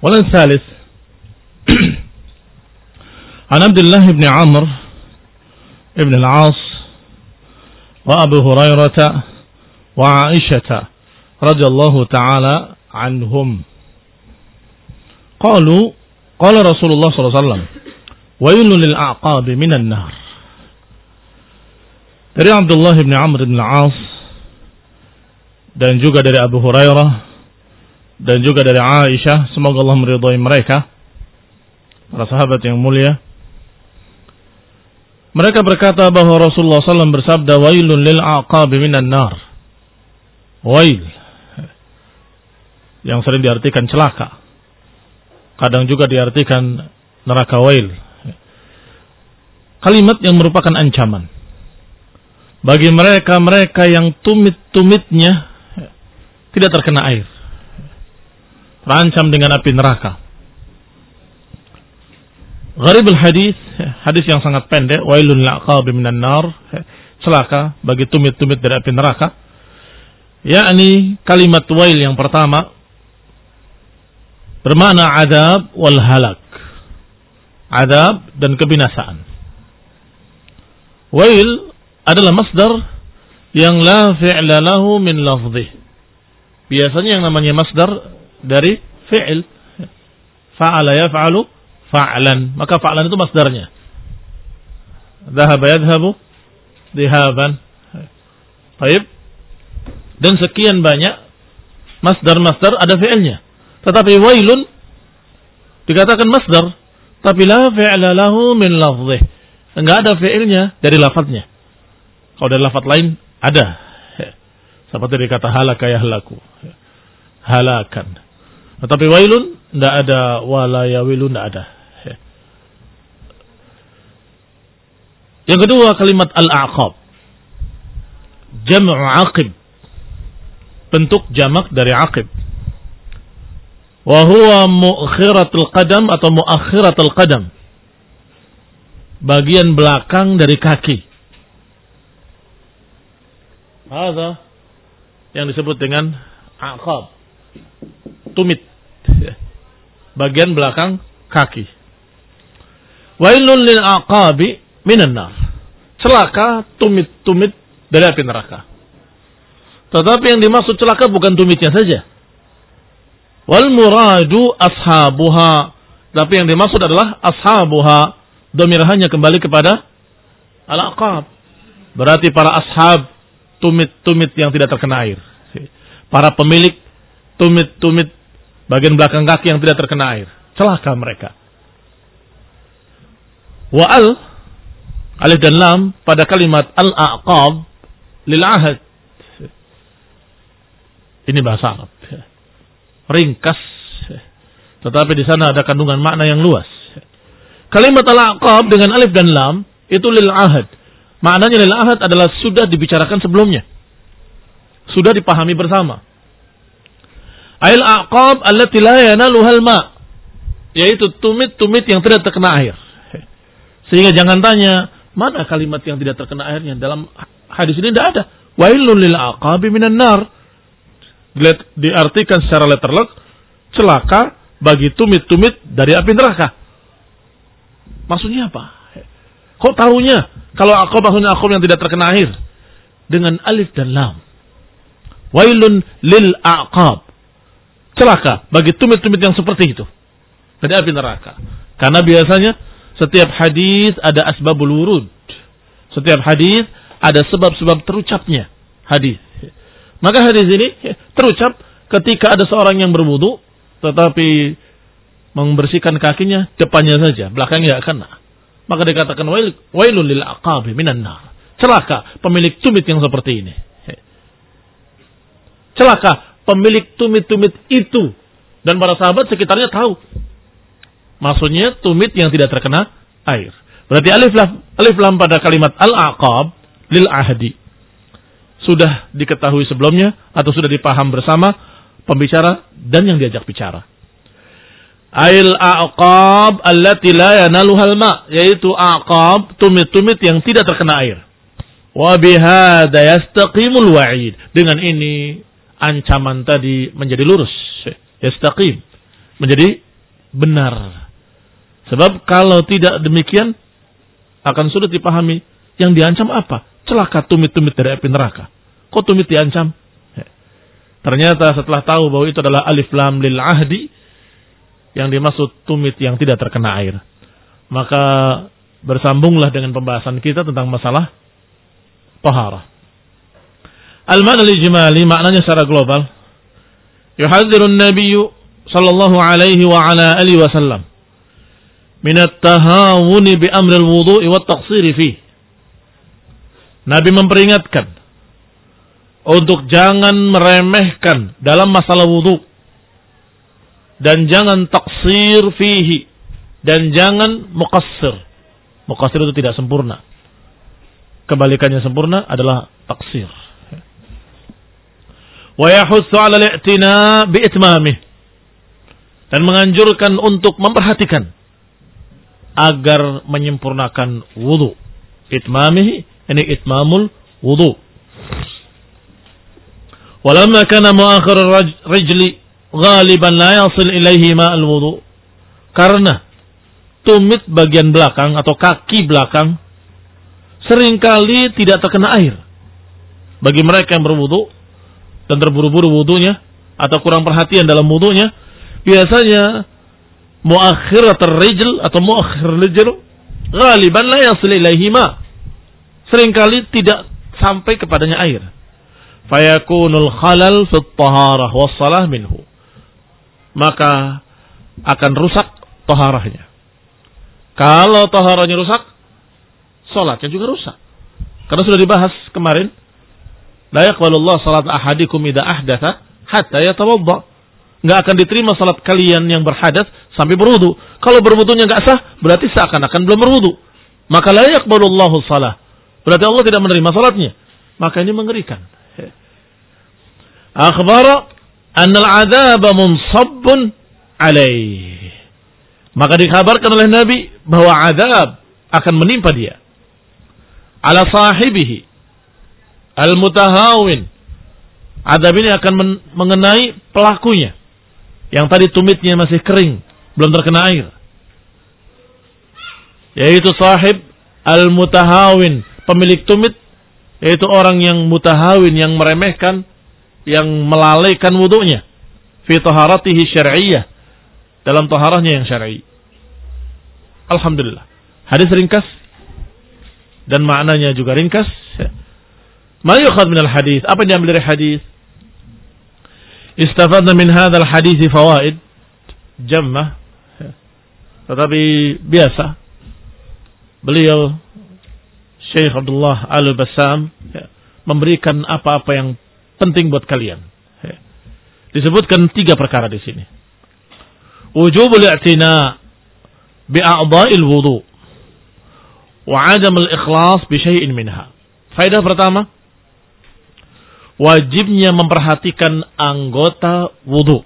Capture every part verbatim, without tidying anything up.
Wal thalith An Abdullah ibn Amr ibn al-As wa Abu Hurairah wa Aisyah radhiyallahu ta'ala anhum qalu qala Rasulullah sallallahu alaihi wasallam wailul lil a'qab minan nar. Dari Abdullah bin Amr bin Al-As dan juga dari Abu Hurairah dan juga dari Aisyah, semoga Allah meridhai mereka, para sahabat yang mulia. Mereka berkata bahwa Rasulullah sallallahu alaihi wasallam bersabda wailul lil a'qab minan nar. Wail yang sering diartikan celaka, kadang juga diartikan neraka wail. Kalimat yang merupakan ancaman bagi mereka-mereka yang tumit-tumitnya tidak terkena air, terancam dengan api neraka. Gharibul hadis, hadis yang sangat pendek, wailun la'aqab minan nar, celaka bagi tumit-tumit dari api neraka. Yakni kalimat wail yang pertama bermakna adab wal halak, adab dan kebinasaan. Wail adalah masdar yang la fi'la lahu min lafzih. Biasanya yang namanya masdar dari fi'il. Fa'ala yaf'alu fa'lan. Maka fa'lan itu masdarnya. Dhahaba yadhabu dhihaban. Baik. Dan sekian banyak masdar-masdar ada fi'ilnya. Tetapi wailun dikatakan masdar, tapi la fi'la lahu min lafzih. Enggak ada fi'ilnya dari lafadznya. Kalau dari lafadz lain ada. Seperti dikata halaka yahlaku, halakan. Tetapi wailun tidak ada, wala yawilun tidak ada. Yang kedua kalimat al-a'qab, jam'u aqib, bentuk jamak dari aqib. Wa huwa mu'khiratul qadam atau mu'akhiratul qadam, bagian belakang dari kaki. Ada yang disebut dengan aqab, tumit, bagian belakang kaki. Wailul lil aqabi minan nar, celaka tumit-tumit dari api neraka. Tetapi yang dimaksud celaka bukan tumitnya saja. Wal muradu ashabuha, tapi yang dimaksud adalah ashabuha. Dhamir hanya kembali kepada al-aqab. Berarti para ashab, tumit-tumit yang tidak terkena air. Para pemilik tumit-tumit bagian belakang kaki yang tidak terkena air, celaka mereka. Wa al, alif dan lam pada kalimat al-aqab lil ahad. Ini bahasa Arab. Ringkas, tetapi di sana ada kandungan makna yang luas. Kalimat al-aqab dengan alif dan lam itu lil ahad. Maknanya lil ahad adalah sudah dibicarakan sebelumnya, sudah dipahami bersama. Ail aqab allati la yanaluhal ma, yaitu tumit-tumit yang tidak terkena air. Sehingga jangan tanya mana kalimat yang tidak terkena airnya. Dalam hadis ini tidak ada. Wailul lil aqabi minan nar, diartikan secara letterlock, celaka bagi tumit-tumit dari api neraka. Maksudnya apa? Kok tahunya kalau aqab maksudnya aqab yang tidak terkena air dengan alif dan lam? Wailun lil aqab, celaka bagi tumit-tumit yang seperti itu dari api neraka. Karena biasanya setiap hadis ada asbabul wurud. Setiap hadis ada sebab-sebab terucapnya hadis. Maka hadis ini terucap ketika ada seorang yang berwudu tetapi membersihkan kakinya depannya saja, belakangnya tidak kena. Maka dikatakan wail, wailul lil aqabi minan nar, celaka pemilik tumit yang seperti ini. Celaka pemilik tumit-tumit itu. Dan para sahabat sekitarnya tahu maksudnya tumit yang tidak terkena air. Berarti alif lam, alif lam pada kalimat al-aqab lil ahdi sudah diketahui sebelumnya atau sudah dipaham bersama pembicara dan yang diajak bicara. Ail aqab allati la yanaluhal ma, yaitu aqab tumit-tumit yang tidak terkena air. Wa bihadza yastaqimul wa'id, dengan ini ancaman tadi menjadi lurus, yastaqim, menjadi benar. Sebab kalau tidak demikian akan sulit dipahami yang diancam apa? Celaka tumit-tumit dari api neraka. Kok tumit diancam? Ternyata setelah tahu bahwa itu adalah alif lam lil ahdi, yang dimaksud tumit yang tidak terkena air. Maka bersambunglah dengan pembahasan kita tentang masalah taharah. Al-ma'na al-ijmali, maknanya secara global. Yuhadzirun nabiyyu sallallahu alaihi wa ala alihi wasallam min at-tahawuni bi amri al-wudu'i wat taqsiri fihi. Nabi memperingatkan untuk jangan meremehkan dalam masalah wudu dan jangan taksir fihi dan jangan muqassir. Muqassir itu tidak sempurna. Kebalikannya sempurna adalah taksir. Wa yahussu 'ala al-i'tina bi itmamih, dan menganjurkan untuk memperhatikan agar menyempurnakan wudu. Itmamih ini itmamul wudu. Walamma kana muakhir ar-rijli ghaliban la yasil ilaihi ma'al wudu. Karena tumit bagian belakang atau kaki belakang seringkali tidak terkena air. Bagi mereka yang berwudu dan terburu-buru wudunya atau kurang perhatian dalam wudunya, biasanya muakhirat ar-rijl atau muakhir ar-rijl ghaliban la yasil ilaihi ma', seringkali tidak sampai kepadanya air. Fayakunul khalal fit taharah wassalah minhu, maka akan rusak taharahnya. Kalau taharahnya rusak, salatnya juga rusak. Karena sudah dibahas kemarin, la yaqbalullah salat ahadikum idza ahdatsa hatta yatawadda. Enggak akan diterima salat kalian yang berhadas sampai berwudu. Kalau berwudunya enggak sah, berarti seakan-akan belum berwudu. Maka la yaqbalullahu salah, berarti Allah tidak menerima salatnya. Maka ini mengerikan. Akhbara anna al-'adzaba munsabbun alaih. Maka dikabarkan oleh Nabi bahwa azab akan menimpa dia. Ala sahibihi al-mutahawin. Azab ini akan men- mengenai pelakunya. Yang tadi tumitnya masih kering, belum terkena air. Yaitu sahib al-mutahawin, pemilik tumit, yaitu orang yang mutahawin, yang meremehkan, yang melalaikan wudunya fi taharatihi syar'iyyah, dalam taharahnya yang syar'i. Alhamdulillah. Hadis ringkas dan maknanya juga ringkas. Ma yukhad min al-hadis? Apa yang diambil dari hadis? Istafadna min hadzal hadis fawaid jammah. Tetapi biasa beliau Syekh Abdullah Al-Bassam memberikan apa-apa yang penting buat kalian. Disebutkan tiga perkara di sini. Wujubul i'tina bi a'dha'il wudu wa 'adam al-ikhlas bi syai'in minha. Faedah pertama, wajibnya memperhatikan anggota wudu.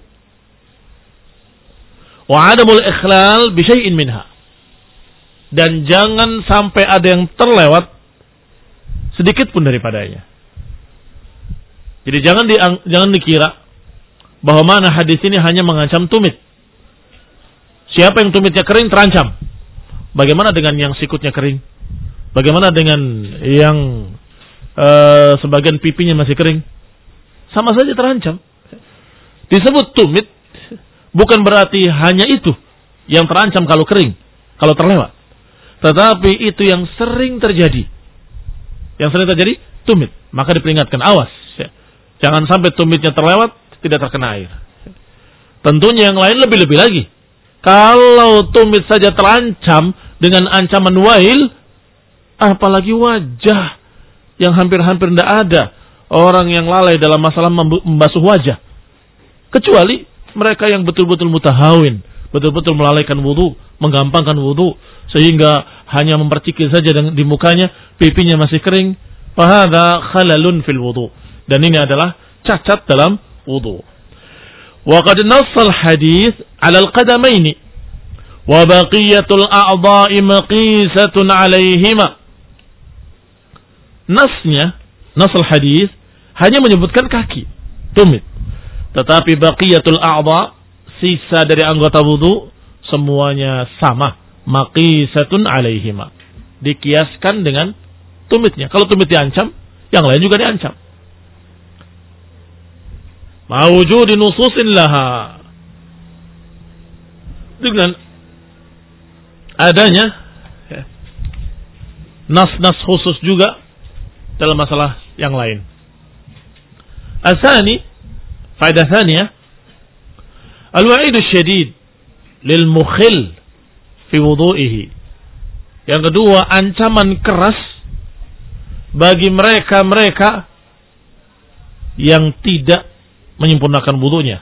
Wa 'adamul ikhlal bi syai'in minha. Dan jangan sampai ada yang terlewat sedikit pun daripadanya. Jadi jangan di, jangan dikira bahwa mana hadis ini hanya mengancam tumit. Siapa yang tumitnya kering terancam. Bagaimana dengan yang sikutnya kering? Bagaimana dengan yang uh, sebagian pipinya masih kering? Sama saja terancam. Disebut tumit bukan berarti hanya itu yang terancam kalau kering, kalau terlewat. Tetapi itu yang sering terjadi. Yang sering terjadi tumit. Maka diperingatkan, awas. Jangan sampai tumitnya terlewat, tidak terkena air. Tentunya yang lain lebih-lebih lagi. Kalau tumit saja terancam dengan ancaman wail, apalagi wajah yang hampir-hampir tidak ada orang yang lalai dalam masalah membasuh wajah. Kecuali mereka yang betul-betul mutahawin, betul-betul melalaikan wudu, menggampangkan wudu, sehingga hanya mempercikil saja di mukanya, pipinya masih kering. Fahadha khalalun fil wudu. Dan ini adalah cacat dalam wudu. Wa qad nassal hadis 'ala al-qadamaini wa baqiyatul a'dha'i maqisatun 'alaihima. Nasnya, nasal hadis hanya menyebutkan kaki, tumit. Tetapi baqiyatul a'dha, sisa dari anggota wudu, semuanya sama. Maqisatun alaihima. Dikiaskan dengan tumitnya. Kalau tumit diancam, yang lain juga diancam. Mawujudi nususin laha. Dengan adanya ya, nas-nas khusus juga dalam masalah yang lain. Asani, faedah tsaniyah, al-wa'idu syadid lil mukhil fi wudu'ihi. Yang kedua, ancaman keras bagi mereka-mereka yang tidak menyempurnakan wudunya.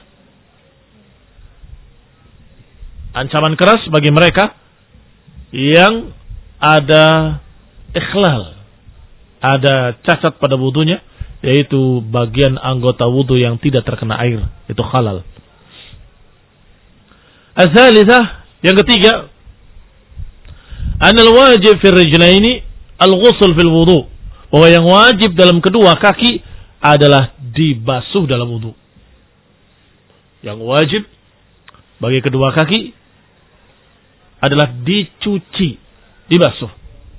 Ancaman keras bagi mereka yang ada ikhlal, ada cacat pada wudunya, yaitu bagian anggota wudu yang tidak terkena air, itu khalal. Ats-tsalitsah, yang ketiga, anal wajib fil rijlaini al-ghusl fil wudu, bahwa yang wajib dalam kedua kaki adalah dibasuh dalam wudu. Yang wajib bagi kedua kaki adalah dicuci, dibasuh.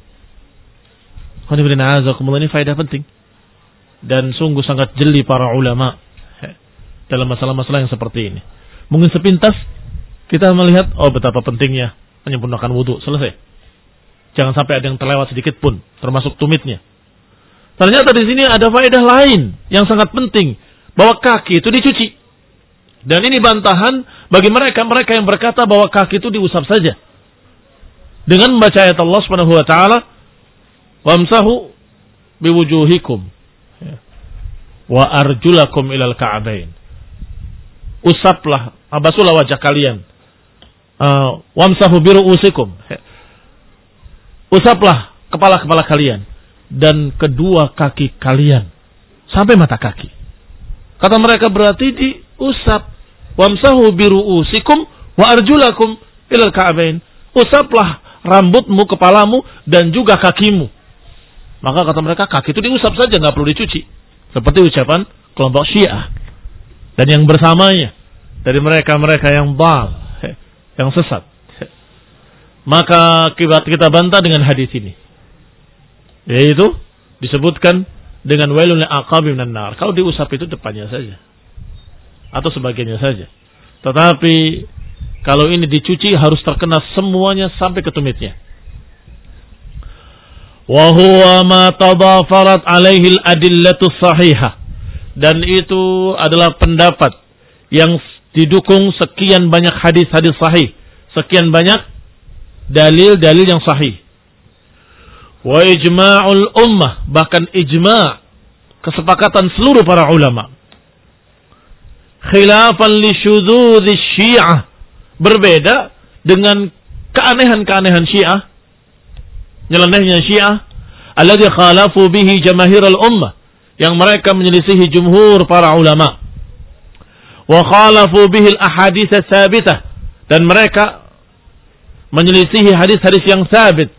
Ini faedah penting dan sungguh sangat jeli para ulama dalam masalah-masalah yang seperti ini. Mungkin sepintas kita melihat, oh betapa pentingnya menyempurnakan wudu, selesai. Jangan sampai ada yang terlewat sedikit pun, termasuk tumitnya. Ternyata di sini ada faedah lain yang sangat penting, bahwa kaki itu dicuci. Dan ini bantahan bagi mereka-mereka yang berkata bahwa kaki itu diusap saja. Dengan membaca ayat Allah Subhanahu wa taala, "Wamsahu biwujuhikum wa arjulakum ilal ka'bain." Usaplah, basuhlah wajah kalian. Uh, Wamsahu biru'usikum. Usaplah kepala-kepala kalian dan kedua kaki kalian sampai mata kaki. Kata mereka berarti diusap. Wamsahu biru'usikum wa arjulakum ilal ka'bain. Usaplah rambutmu, kepalamu dan juga kakimu. Maka kata mereka kaki itu diusap saja, nggak perlu dicuci. Seperti ucapan kelompok Syiah dan yang bersamanya dari mereka-mereka yang bal, yang sesat. Maka kita bantah dengan hadis ini, yaitu disebutkan dengan wailul lil aqabi minan nar. Kalau diusap itu depannya saja atau sebagiannya saja. Tetapi kalau ini dicuci harus terkena semuanya sampai ke tumitnya. Wa huwa ma tadafarat alaihi al-adillatu sahihah. Dan itu adalah pendapat yang didukung sekian banyak hadis-hadis sahih, sekian banyak dalil-dalil yang sahih. Wa ijma'ul ummah, bahkan ijma' kesepakatan seluruh para ulama. Khilafan li syudzudzi Syiah, berbeda dengan keanehan-keanehan Syiah, nyelenehnya Syiah, alladzi khalafu bihi jamaahirul ummah, yang mereka menyelisihi jumhur para ulama. Wa khalafu bihi al-ahadits tsabitah, dan mereka menyelisihi hadis-hadis yang sabit.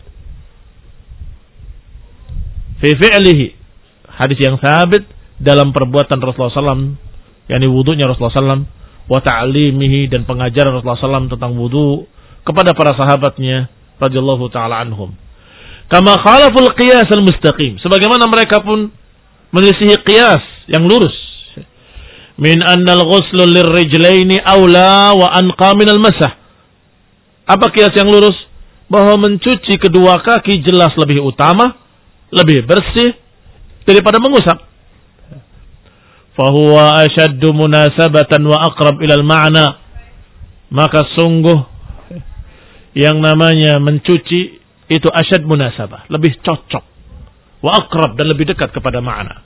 Fi fi'lihi, hadis yang sabit dalam perbuatan Rasulullah sallallahu alaihi wasallam, yakni wudunya Rasulullah sallallahu alaihi wasallam, wa ta'limihi, dan pengajaran Rasulullah sallallahu alaihi wasallam tentang wudu kepada para sahabatnya radhiyallahu taala anhum. Kama khalaful qiyas al-mustaqim, sebagaimana mereka pun menyelisihi qiyas yang lurus. Min annal ghuslu lirrijlaini aula wa anqa min al-masah. Apa qiyas yang lurus? Bahwa mencuci kedua kaki jelas lebih utama, lebih bersih daripada mengusap. Fahuwa ashaddu munasabatan wa aqrab ila al-ma'na. Maka sungguh yang namanya mencuci itu asyad munasabah, lebih cocok, wa aqrab, dan lebih dekat kepada makna.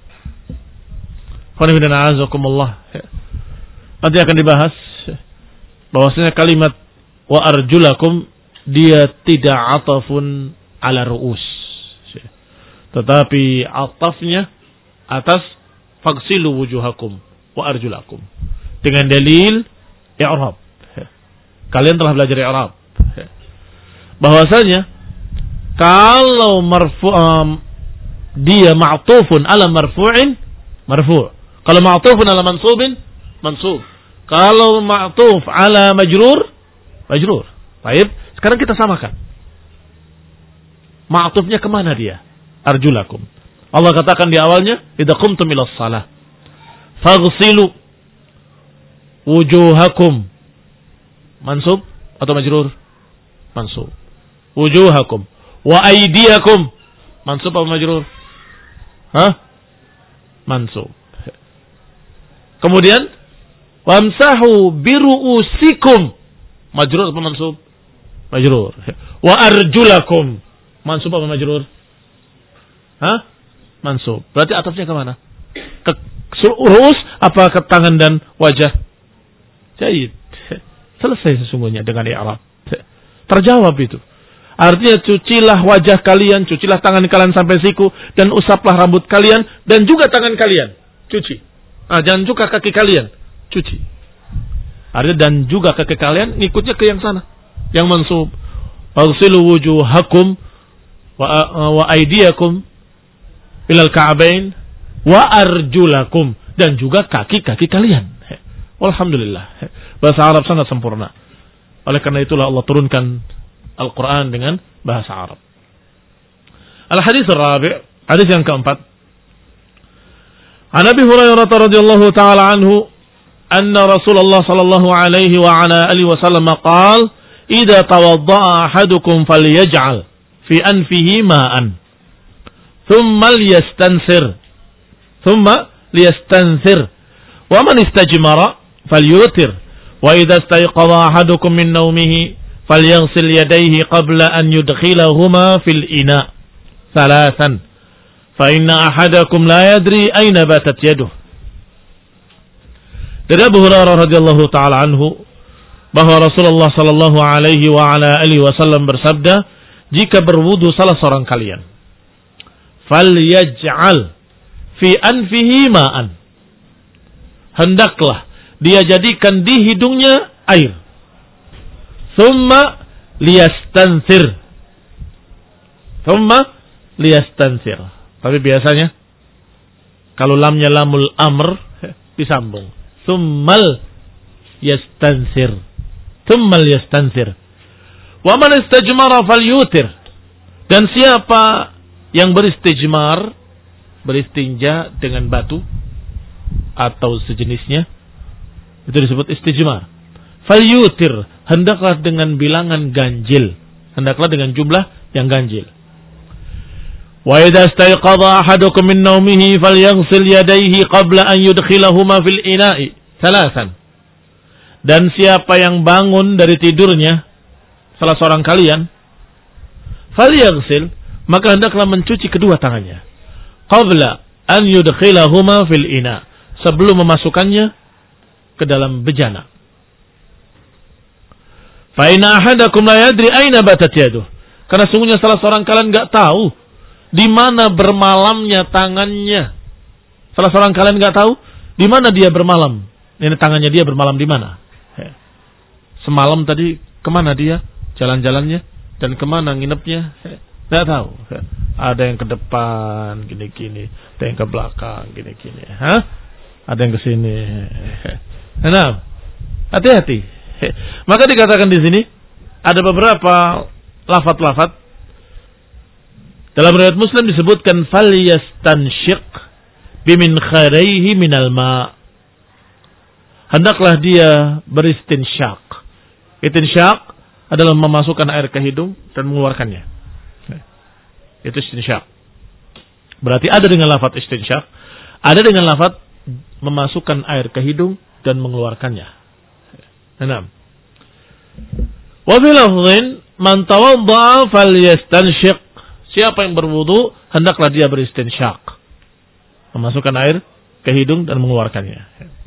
Nanti akan dibahas bahwasanya kalimat wa arjulakum dia tidak atafun ala ru'us, tetapi atafnya atas fagsilu wujuhakum wa arjulakum, dengan dalil i'rab. Kalian telah belajar i'rab bahwasanya kalau marfu um, dia ma'tufun ala marfu'in marfu', kalau ma'tufun ala mansubin mansub, kalau ma'tuf ala majrur majrur. Baik, sekarang kita samakan. Ma'tufnya kemana dia? Arjulakum. Allah katakan di awalnya, idza qumtum ilas shalah faghsilu wujuhakum. Mansub atau majrur? Mansub. Wujuhakum wa aydiyakum. Mansub atau majrur? Hah? Mansub. Kemudian wamsahu biru'usikum. Majrur atau mansub? Majrur. Wa arjulakum. Mansub atau majrur? Hah? Mansub. Berarti atafnya ke mana? Ke ru'us apa ke tangan dan wajah? Jahit. Selesai sesungguhnya dengan i'rab. Terjawab itu. Artinya cucilah wajah kalian, cucilah tangan kalian sampai siku, dan usaplah rambut kalian, dan juga tangan kalian. Cuci. Ah, jangan juga kaki kalian. Cuci. Artinya dan juga kaki kalian, ngikutnya ke yang sana. Yang mansub. Faghsilu wujuhakum wa, wa aydiyakum ilal ka'bain wa arjulakum. Dan juga kaki-kaki kalian. Alhamdulillah. Bahasa Arab sangat sempurna. Oleh karena itulah Allah turunkan Al-Quran dengan bahasa Arab. Al-hadis al-rabi', hadis yang keempat. An Abi Hurairah radhiyallahu ta'ala anhu, anna Rasulullah sallallahu alaihi wa ala alihi wasallam qala, "Idza tawadda'a ahadukum falyaj'al fi anfihi ma'an, thumma liyastansir, thumma liyastansir, wa man istajmara falyutir, wa idza istayqadha ahadukum min nawmihi falyaghsil yadayhi qabla an yudkhilahuma fil ina thalathan, fa inna ahadakum la yadri ayna batat yaduh." Dari Abu Hurairah radhiyallahu taala anhu bahwa Rasulullah sallallahu alaihi wa ala alihi wasallam bersabda, jika berwudu salah seorang kalian, falyaj'al fi anfihi ma'an, hendaklah dia jadikan di hidungnya air, thumma liyastansir, thumma liyastansir. Tapi biasanya kalau lamnya lamul amr disambung, thummal yastansir, thummal yastansir. Wa man istajmara falyutir. Dan siapa yang beristijmar, beristinja dengan batu atau sejenisnya, itu disebut istijmar. Falyutir, hendaklah dengan bilangan ganjil, hendaklah dengan jumlah yang ganjil. Wa idza istayqadha ahadukum min nawmihi falyaghsil yadayhi qabla an yudkhilahuma fil ina'i thalathan. Dan siapa yang bangun dari tidurnya, salah seorang kalian, falyaghsil, maka hendaklah mencuci kedua tangannya, qabla an yudkhilahuma fil ina, sebelum memasukkannya ke dalam bejana. Fa inna ahadakum la yadri aina batat yaduh, karena sungguhnya salah seorang kalian enggak tahu di mana bermalamnya tangannya. Salah seorang kalian enggak tahu di mana dia bermalam. Ini tangannya dia bermalam di mana? Semalam tadi kemana dia jalan-jalannya, dan kemana nginepnya? Tidak tahu. Ada yang ke depan gini-gini, ada yang ke belakang gini-gini. Hah? Ada yang ke sini. Nah, hati-hati. Maka dikatakan di sini ada beberapa lafaz-lafaz. Dalam riwayat Muslim disebutkan falyastanshiq bimin kharaihi minal ma'. Hendaklah dia beristinsyak. Istinsyak adalah memasukkan air ke hidung dan mengeluarkannya. Itu istinsyak. Berarti ada dengan lafaz istinsyak, ada dengan lafaz memasukkan air ke hidung dan mengeluarkannya. Enam. Wa fi lafdhin man tawadda'a falyastanshiq. Siapa yang berwudu hendaklah dia beristinsyak, memasukkan air ke hidung dan mengeluarkannya.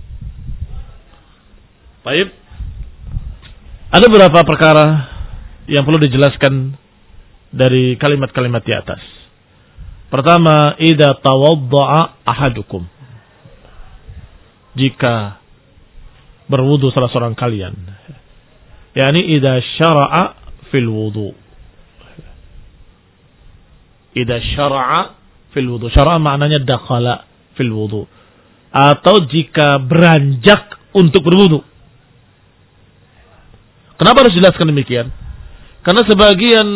Baik. Ada beberapa perkara yang perlu dijelaskan dari kalimat-kalimat di atas. Pertama, idza tawadda'a ahadukum. Jika berwudu salah seorang kalian. yakni idza syara'a fil wudu. Idza syara'a fil wudu. Syara'a maknanya dakhala fil wudu. Atau jika beranjak untuk berwudu. Kenapa harus jelaskan demikian? Karena sebagian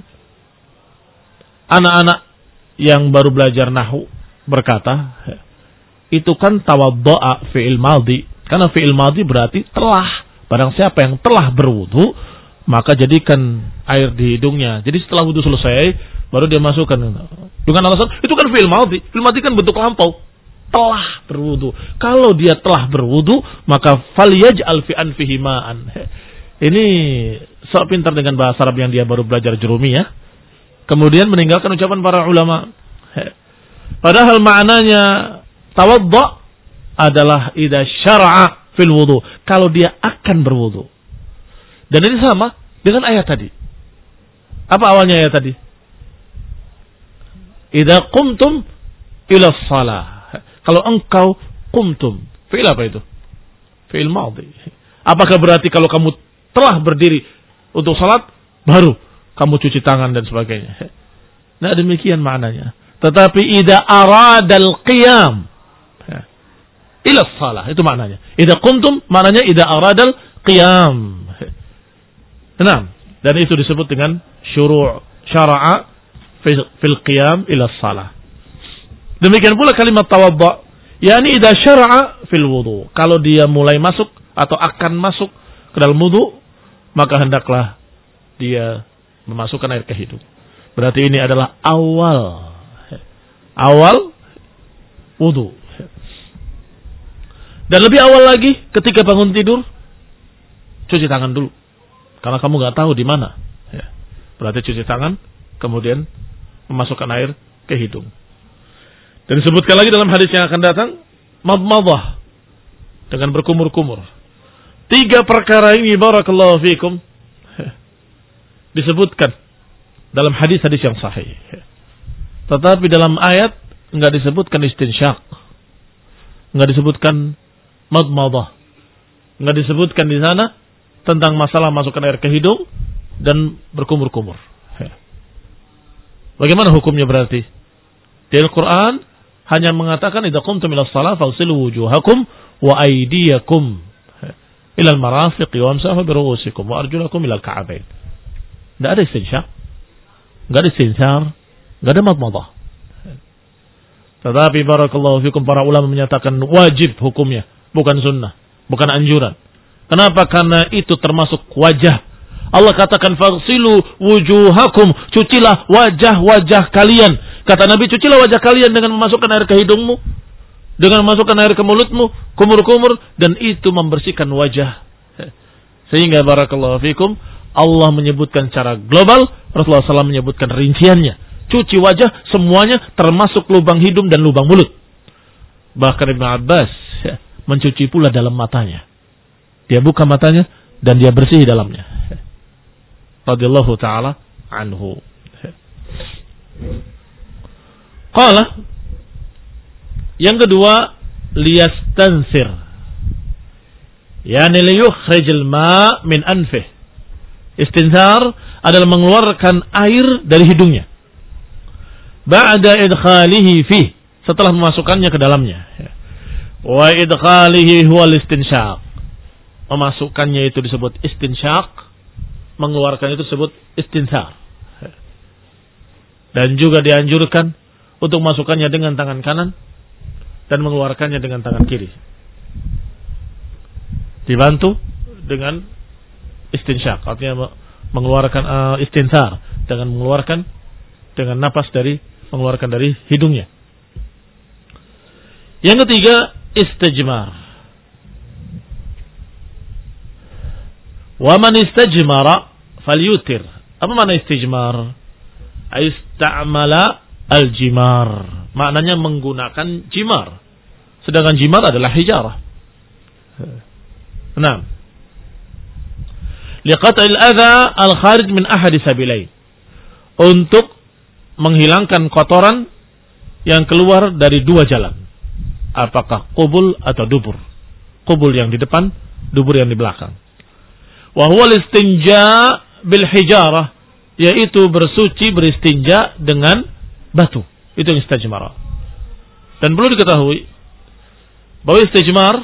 anak-anak yang baru belajar nahwu berkata, itu kan tawaddo'a fi'il madhi. Karena fi'il madhi berarti telah. Barang siapa yang telah berwudu, maka jadikan air di hidungnya. Jadi setelah wudu selesai, baru dia masukkan. Dengan alasan, itu kan fi'il madhi. Fi'il madhi kan bentuk lampau. Telah berwudu. Kalau dia telah berwudu, maka falyaj'al fi anfihi ma'an. Ini sok pintar dengan bahasa Arab yang dia baru belajar jurumi ya. Kemudian meninggalkan ucapan para ulama. Padahal maknanya tawaddu' adalah idza syara'a fil wudu, kalau dia akan berwudu. Dan ini sama dengan ayat tadi. Apa awalnya ayat tadi? Idza qumtum ila shalah. Kalau engkau qumtum, fi'il apa itu? Fi'il madhi. Apakah berarti kalau kamu telah berdiri untuk salat baru kamu cuci tangan dan sebagainya? Nah, demikian maknanya. Tetapi idza aradal qiyam ila shalah, itu maknanya. Idza qumtum maknanya idza aradal qiyam. Nah, dan itu disebut dengan syuru' syara'a fil qiyam ila shalah. Demikian pula kalimat tawaddu', yakni idza syara'a fil wudu. Kalau dia mulai masuk atau akan masuk ke dalam wudu, maka hendaklah dia memasukkan air ke hidung. Berarti ini adalah awal awal wudu. Dan lebih awal lagi ketika bangun tidur, cuci tangan dulu. Karena kamu nggak tahu di mana. Ya. Berarti cuci tangan, kemudian memasukkan air ke hidung. Dan disebutkan lagi dalam hadis yang akan datang, madmadah, dengan berkumur-kumur. Tiga perkara ini, barakallahu fikum, disebutkan dalam hadis-hadis yang sahih. Tetapi dalam ayat nggak disebutkan istinsyaq, nggak disebutkan madmadah, nggak disebutkan di sana tentang masalah masukkan air ke hidung dan berkumur-kumur. Bagaimana hukumnya berarti? Di Al-Quran hanya mengatakan idza qumtum ila shalah faghsilu wujuhakum wa aydiyakum ila al-marafiq wamsahu bi ru'usikum wa arjulakum ila al-ka'bayn. Enggak ada istinsyaq, enggak ada istinsar, enggak ada madmadah. Tetapi barakallahu fikum, para ulama menyatakan wajib hukumnya, bukan sunnah, bukan anjuran. Kenapa? Karena itu termasuk wajah. Allah katakan faghsilu wujuhakum, cucilah wajah-wajah kalian. Kata Nabi, cucilah wajah kalian dengan memasukkan air ke hidungmu, dengan memasukkan air ke mulutmu, kumur-kumur, dan itu membersihkan wajah. Sehingga barakallahu fikum, Allah menyebutkan secara global, Rasulullah shallallahu alaihi wasallam menyebutkan rinciannya. Cuci wajah semuanya, termasuk lubang hidung dan lubang mulut. Bahkan Ibnu Abbas mencuci pula dalam matanya. Dia buka matanya dan dia bersih dalamnya. Radhiyallahu ta'ala anhu. Qala, yang kedua, liyastansir, yani liyukhrijal ma' min anfih. Istinsar adalah mengeluarkan air dari hidungnya. Ba'da idkhalihi fi, setelah memasukkannya ke dalamnya. Wa idkhalihi huwa al-istinsyaq. Memasukkannya itu disebut istinsyaq, mengeluarkan itu disebut istinsar. Dan juga dianjurkan untuk masukkannya dengan tangan kanan dan mengeluarkannya dengan tangan kiri. Dibantu dengan istinsyaq, artinya mengeluarkan uh, istinsar, dengan mengeluarkan dengan napas dari mengeluarkan dari hidungnya. Yang ketiga, istijmar. Wa man istajmara falyutir. Apa makna istijmar? Istamala al-jimar. Maknanya menggunakan jimar. Sedangkan jimar adalah hijarah. Naam. Liqat'il adha al-kharij min ahadi sabilain. Untuk menghilangkan kotoran yang keluar dari dua jalan. Apakah qubul atau dubur? Qubul yang di depan, dubur yang di belakang. Wa huwa al-istinja bil hijarah, yaitu bersuci beristinja dengan batu. Itu yang istajmar. Dan perlu diketahui bahwa istijmar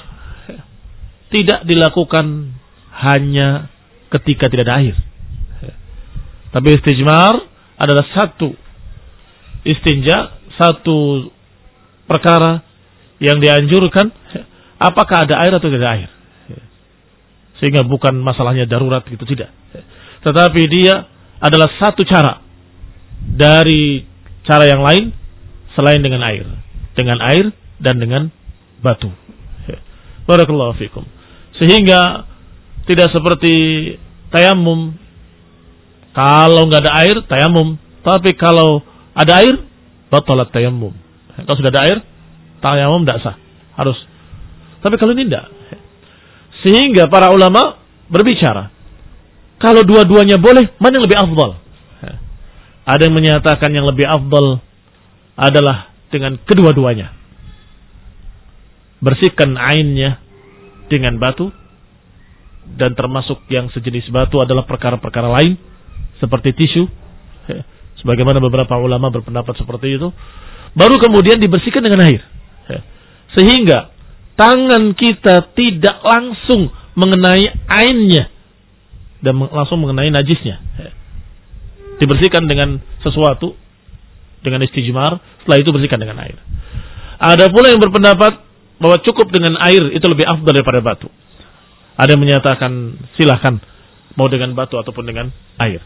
tidak dilakukan hanya ketika tidak ada air. Tapi istijmar adalah satu istinja, satu perkara yang dianjurkan, apakah ada air atau tidak ada air. Sehingga bukan masalahnya darurat gitu, tidak. Tetapi dia adalah satu cara dari cara yang lain selain dengan air. Dengan air dan dengan batu. Barakallahu fikum. Sehingga tidak seperti tayamum. Kalau nggak ada air, tayamum. Tapi kalau ada air, batalat tayamum. Kalau sudah ada air, tayamum tidak sah. Harus. Tapi kalau ini tidak. Sehingga para ulama berbicara, kalau dua-duanya boleh, mana yang lebih afdal? Ada yang menyatakan yang lebih afdal adalah dengan kedua-duanya. Bersihkan ainnya dengan batu, dan termasuk yang sejenis batu adalah perkara-perkara lain seperti tisu, sebagaimana beberapa ulama berpendapat seperti itu. Baru kemudian dibersihkan dengan air, sehingga tangan kita tidak langsung mengenai ainnya dan langsung mengenai najisnya. Dibersihkan dengan sesuatu, dengan istijmar, setelah itu bersihkan dengan air. Ada pula yang berpendapat bahwa cukup dengan air itu lebih afdal daripada batu. Ada yang menyatakan silahkan mau dengan batu ataupun dengan air.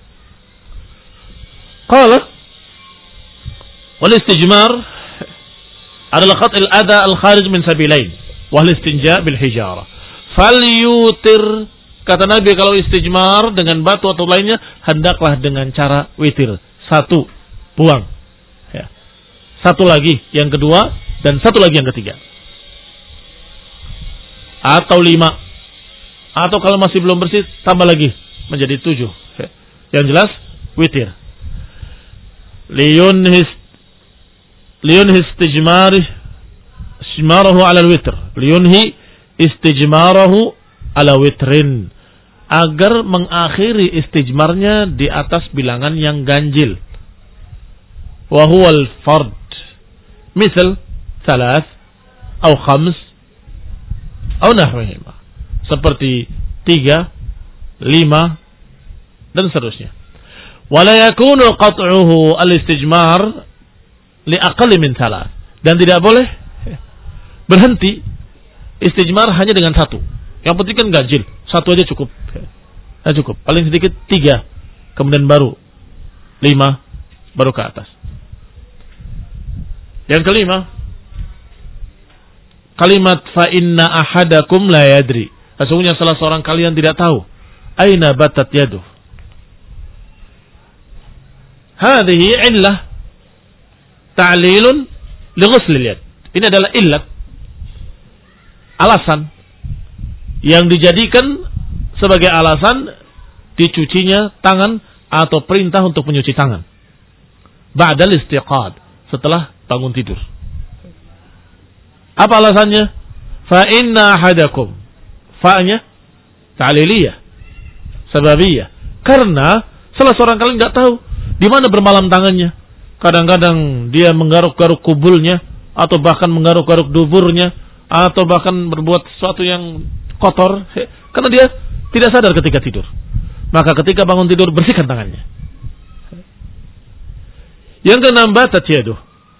Qala wal istijmar adalah qat'il adha al-kharij min sabilain wal istinja bil hijara. Falyutir, kata Nabi, kalau istijmar dengan batu atau lainnya hendaklah dengan cara witir. Satu, buang. Ya. Satu lagi, yang kedua, dan satu lagi yang ketiga. Atau lima. Atau kalau masih belum bersih, tambah lagi. Menjadi tujuh. Ya. Yang jelas, witir. Liyunhis Liyunhi istijmarih istijmarahu ala witr. Liyunhi istijmarahu ala witrin. Agar mengakhiri istijmarnya di atas bilangan yang ganjil. Wa huwal fard. Misal thalath atau khams atau nahwihima. Seperti tiga, lima dan seterusnya. Wala yakunu qat'uhu al-istijmar li aqalli min thalath. Dan tidak boleh berhenti istijmar hanya dengan satu. Yang penting kan ganjil, satu aja cukup. Nah, cukup. Paling sedikit tiga, kemudian baru lima, baru ke atas. Yang kelima, kalimat fa inna ahadakum la yadri. Sesungguhnya salah seorang kalian tidak tahu aina batat yaduh. Hadhihi illah ta'lilun li ghusl al-yad. Ini adalah illat, alasan yang dijadikan sebagai alasan dicucinya tangan atau perintah untuk mencuci tangan. Ba'dal istiqad, setelah bangun tidur. Apa alasannya? Fa inna ahadakum. Fa-nya ta'liliyah, sababiyah. Karena salah seorang kalian enggak tahu di mana bermalam tangannya. Kadang-kadang dia menggaruk-garuk kubulnya, atau bahkan menggaruk-garuk duburnya, atau bahkan berbuat sesuatu yang kotor, karena dia tidak sadar ketika tidur. Maka ketika bangun tidur, bersihkan tangannya. Yang keenam, batat yaduh,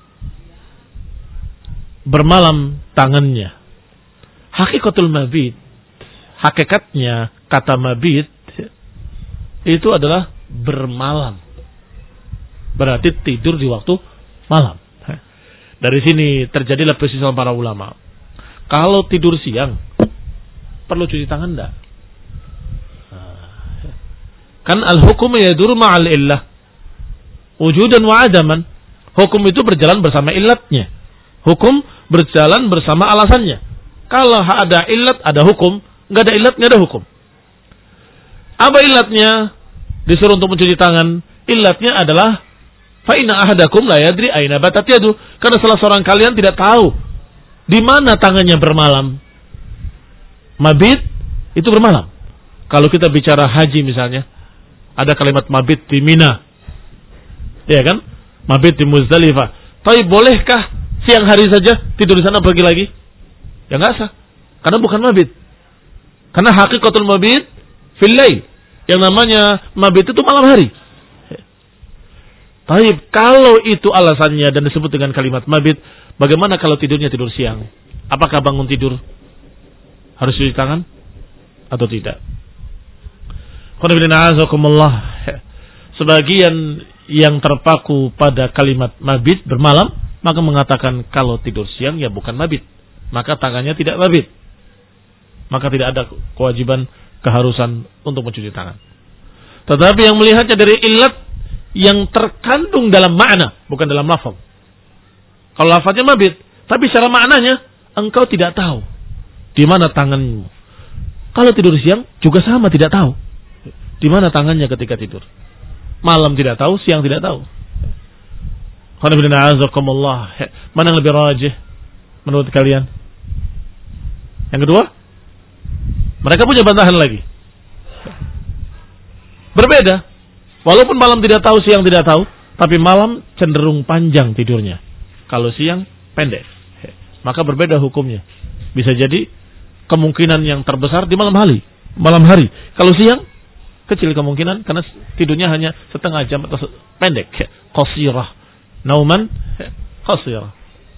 bermalam tangannya. Hakikatul mabit, hakikatnya kata mabit itu adalah bermalam. Berarti tidur di waktu malam. Dari sini terjadilah perselisihan para ulama. Kalau tidur siang, perlu cuci tangan enggak? Kan al-hukum yadur ma'al illah, wujudan wa adaman. Hukum itu berjalan bersama illatnya. Hukum berjalan bersama alasannya. Kalau ada illat, ada hukum. Enggak ada illat, enggak ada hukum. Apa illatnya? Disuruh untuk mencuci tangan. Illatnya adalah fa inna ahadakum la yadri aina batat yadu. Karena salah seorang kalian tidak tahu di mana tangannya bermalam. Mabit itu bermalam. Kalau kita bicara haji misalnya, ada kalimat mabit di Mina, ya kan? Mabit di Muzdalifah. Tapi bolehkah siang hari saja tidur di sana pergi lagi? Ya nggak sah. Karena bukan mabit. Karena hakikatul mabit fil lail. Yang namanya mabit itu malam hari. Taib, kalau itu alasannya dan disebut dengan kalimat mabit, bagaimana kalau tidurnya tidur siang? Apakah bangun tidur harus cuci tangan atau tidak? Sebagian yang terpaku pada kalimat mabit bermalam, maka mengatakan kalau tidur siang ya bukan mabit, maka tangannya tidak mabit, maka tidak ada kewajiban keharusan untuk mencuci tangan. Tetapi yang melihatnya dari illat yang terkandung dalam makna, bukan dalam lafaz. Kalau lafaznya mabit, tapi secara maknanya engkau tidak tahu di mana tanganmu. Kalau tidur siang juga sama, tidak tahu di mana tangannya ketika tidur. Malam tidak tahu, siang tidak tahu. Mana yang lebih rajih menurut kalian? Yang kedua, mereka punya bantahan lagi. Berbeda. Walaupun malam tidak tahu, siang tidak tahu, tapi malam cenderung panjang tidurnya. Kalau siang pendek. Maka berbeda hukumnya. Bisa jadi kemungkinan yang terbesar di malam hari. Malam hari. Kalau siang kecil kemungkinan karena tidurnya hanya setengah jam atau pendek. Qasirah. Nauman qasirah.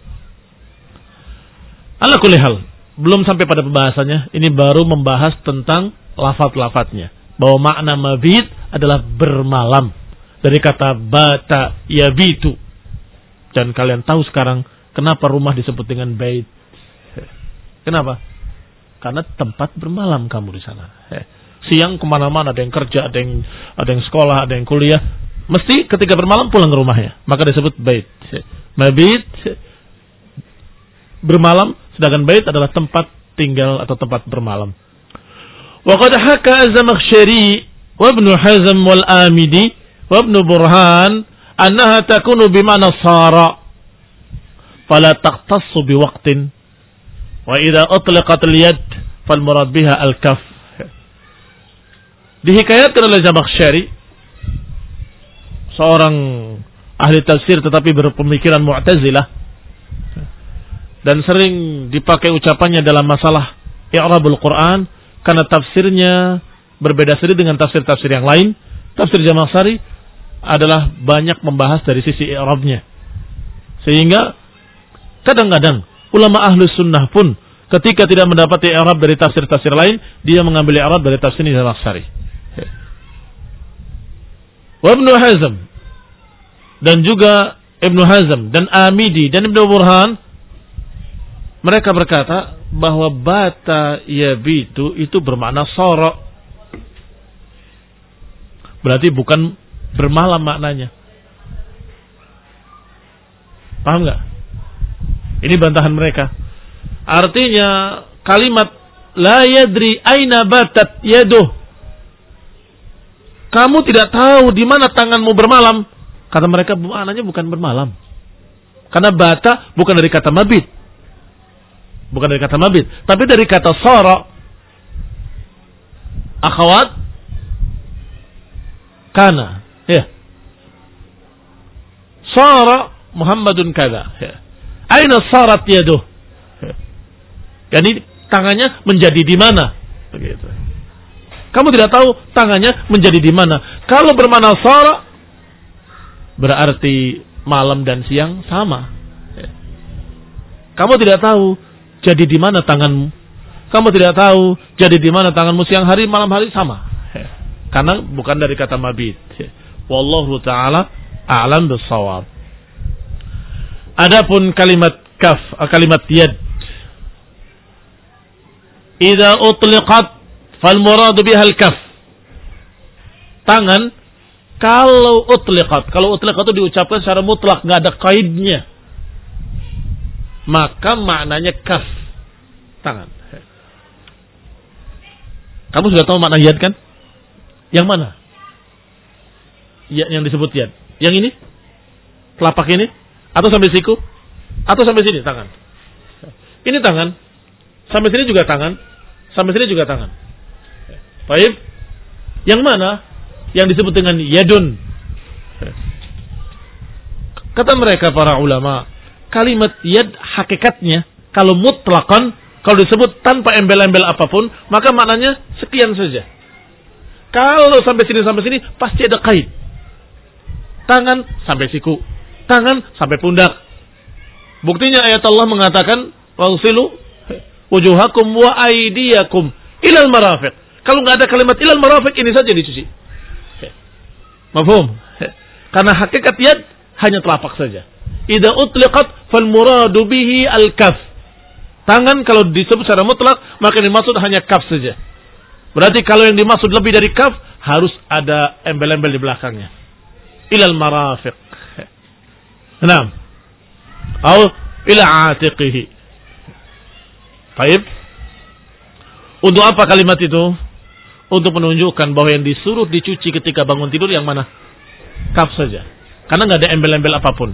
Ala kulli hal, belum sampai pada pembahasannya. Ini baru membahas tentang lafaz-lafaznya. Bahwa makna mabit adalah bermalam. Dari kata bata yabitu. Dan kalian tahu sekarang kenapa rumah disebut dengan bait. Kenapa? Karena tempat bermalam kamu di sana. Siang kemana-mana, ada yang kerja, ada yang ada yang sekolah, ada yang kuliah. Mesti ketika bermalam pulang ke rumahnya. Maka disebut bait. Mabit bermalam, sedangkan bait adalah tempat tinggal atau tempat bermalam. Wa qad haka Az-Zamakhsyari wa Ibnu Hazm wal Amidi wa Ibnu Burhan annaha takunu bima'na sara fala taqtassu biwaqtin wa idza utlaqat al-yad fal murad biha al-kaf. Dihikayatkan oleh Zamakhsyari, seorang ahli tafsir tetapi berpemikiran Mu'tazilah, dan sering dipakai ucapannya dalam masalah i'rabul Quran karena tafsirnya berbeda sedikit dengan tafsir-tafsir yang lain. Tafsir Zamakhsyari adalah banyak membahas dari sisi i'rabnya, sehingga kadang-kadang ulama ahlus sunnah pun ketika tidak mendapati i'rab dari tafsir-tafsir lain, dia mengambil i'rab dari tafsir Zamakhsyari. Wa Ibnu Hazm, dan juga Ibnu Hazm dan Amidi dan Ibnu Burhan, mereka berkata bahwa bata yabitu itu bermakna sara. Berarti bukan bermalam maknanya. Paham nggak? Ini bantahan mereka. Artinya kalimat la yadri aina batat yaduh, kamu tidak tahu di mana tanganmu bermalam. Kata mereka maknanya bukan bermalam. Karena bata bukan dari kata mabit. Bukan dari kata mabit, tapi dari kata sara. Akhwat kana, ya. Sara Muhammadun kada, ya. Aina sarat yaduh? Ya. Yani tangannya menjadi di mana? Begitu. Kamu tidak tahu tangannya menjadi di mana. Kalau bermakna sara, berarti malam dan siang sama. Kamu tidak tahu jadi di mana tanganmu. Kamu tidak tahu jadi di mana tanganmu siang hari, malam hari sama. Karena bukan dari kata mabit. Wallahu ta'ala a'lam bis-shawab. Adapun kalimat kaf, kalimat yad, idza utliqat fal muradu biha al-kaf. Tangan kalau utliqat, kalau utliqat itu diucapkan secara mutlak, enggak ada kaidnya, maka maknanya kaf, tangan. Kamu sudah tahu makna yad kan? Yang mana? Ya, yang disebut yad. Yang ini? Telapak ini? Atau sampai siku? Atau sampai sini tangan? Ini tangan. Sampai sini juga tangan. Sampai sini juga tangan. Baik. Yang mana yang disebut dengan yadun? Kata mereka para ulama, kalimat yad hakikatnya kalau mutlaqan, kalau disebut tanpa embel-embel apapun, maka maknanya sekian saja. Kalau sampai sini sampai sini pasti ada kaid. Tangan sampai siku, tangan sampai pundak. Buktinya ayat Allah mengatakan, "Wagsilu wujuhakum wa aydiyakum ilal marafiq." Kalau nggak ada kalimat ilal marafiq, ini saja dicuci. Mafhum? Karena hakikat yad hanya telapak saja. Idza utliqat fal muradu bihi al kaf. Tangan kalau disebut secara mutlak, maka yang dimaksud hanya kaf saja. Berarti kalau yang dimaksud lebih dari kaf, harus ada embel-embel di belakangnya. Ilal marafiq. Naam. Atau ila atiqihi. Baik. Untuk apa kalimat itu? Untuk menunjukkan bahwa yang disuruh dicuci ketika bangun tidur yang mana? Kaf saja. Karena nggak ada embel-embel apapun.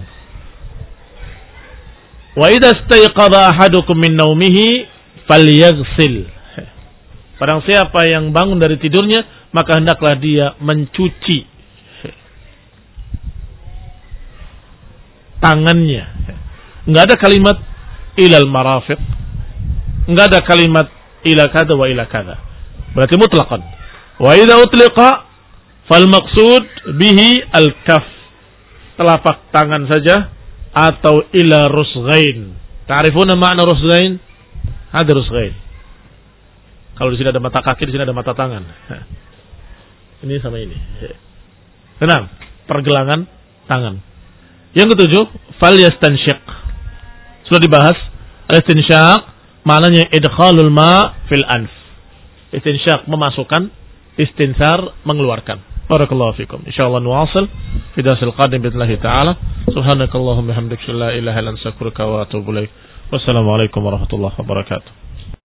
Wa idza istayqadha ahadukum min naumihi falyaghsil. Barang siapa yang bangun dari tidurnya, maka hendaklah dia mencuci tangannya. Enggak ada kalimat ilal marafiq. Enggak ada kalimat ila kada wa ila kada. Berarti mutlaqan. Wa idza utliqa fal maqsud bihi al kaf. Telapak tangan saja atau ila rusghain. Ta'rifuna makna rusghain? Ada rusghain. Kalau di sini ada mata kaki, di sini ada mata tangan. Ini sama ini. Enam, pergelangan tangan. Yang ketujuh, fal yastanshiq. Sudah dibahas. Al-istinsyaq maknanya idkhalul ma fil anf. Istinsyaq memasukkan, istinsar mengeluarkan. Barakallahu fikum. Insyaallah nuwasil fi darsil qadim billahi taala. Subhanakallahumma hamdaka la ilaha illa anta astaghfiruka wa atubu ilaik. Wassalamualaikum warahmatullahi wabarakatuh.